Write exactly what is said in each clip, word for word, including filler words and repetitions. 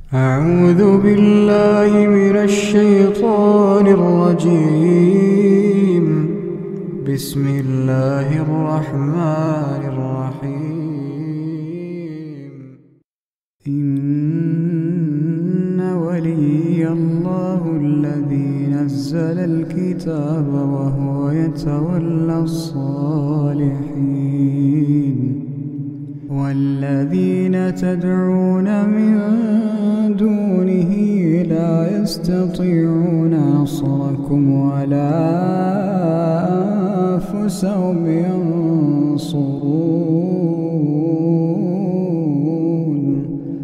أعوذ بالله من الشيطان الرجيم. بسم الله الرحمن الرحيم. إن ولي الله الذي نزل الكتاب وهو يتولى الصالحين، والذين تدعون من دونه لا يستطيعون نصركم ولا أنفسهم ينصرون.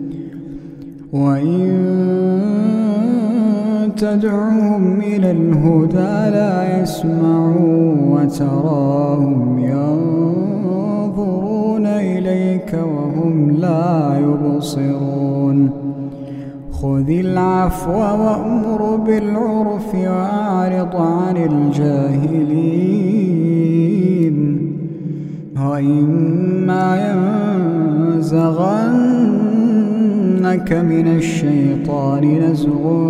وإن تدعوهم إلى الهدى لا يسمعون، وتراهم ينظرون إليك وهم لا يبصرون. خذ العفو وأمر بالعرف وأعرض عن الجاهلين. وإما ينزغنك من الشيطان نزغ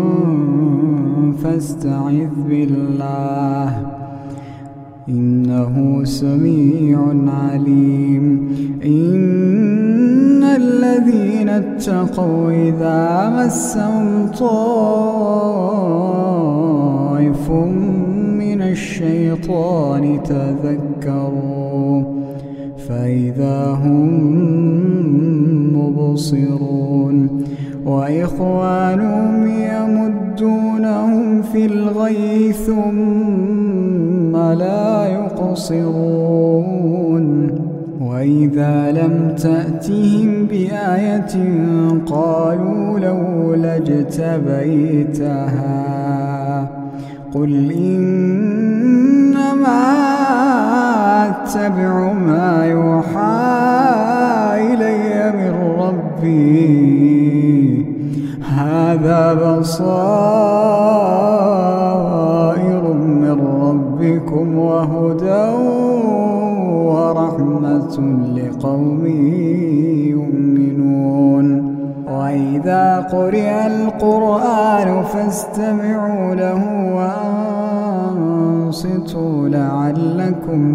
فاستعذ بالله إنه سميع عليم. إن الذين اتقوا إذا مسهم طائف من الشيطان تذكروا فإذا هم مبصرون. وإخوانهم يمدونهم في الغي ثم لا يقصرون. وإذا لم تأتهم بآية قالوا لولا اجتبيتها قل إنما أتبع ما يوحى إلي من ربي هذا بصائر من ربكم وهدى ورحمة لقوم يؤمنون. وإذا قرئ القرآن فاستمعوا له وأنصتوا لعلكم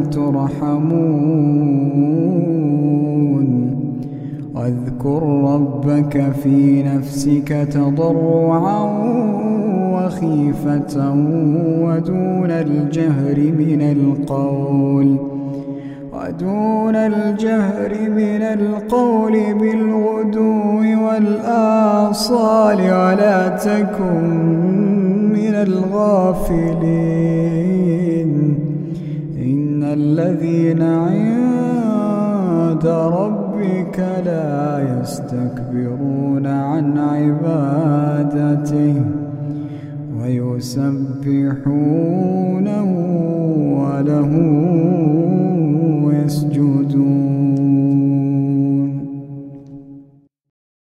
ترحمون. واذكر ربك في نفسك تضرعا وخيفة ودون الجهر من القول ودون الجهر من القول بالغدو والآصال ولا تكن من الغافلين. إن الذين عند ربك لا يستكبرون عن عبادته ويسبحونه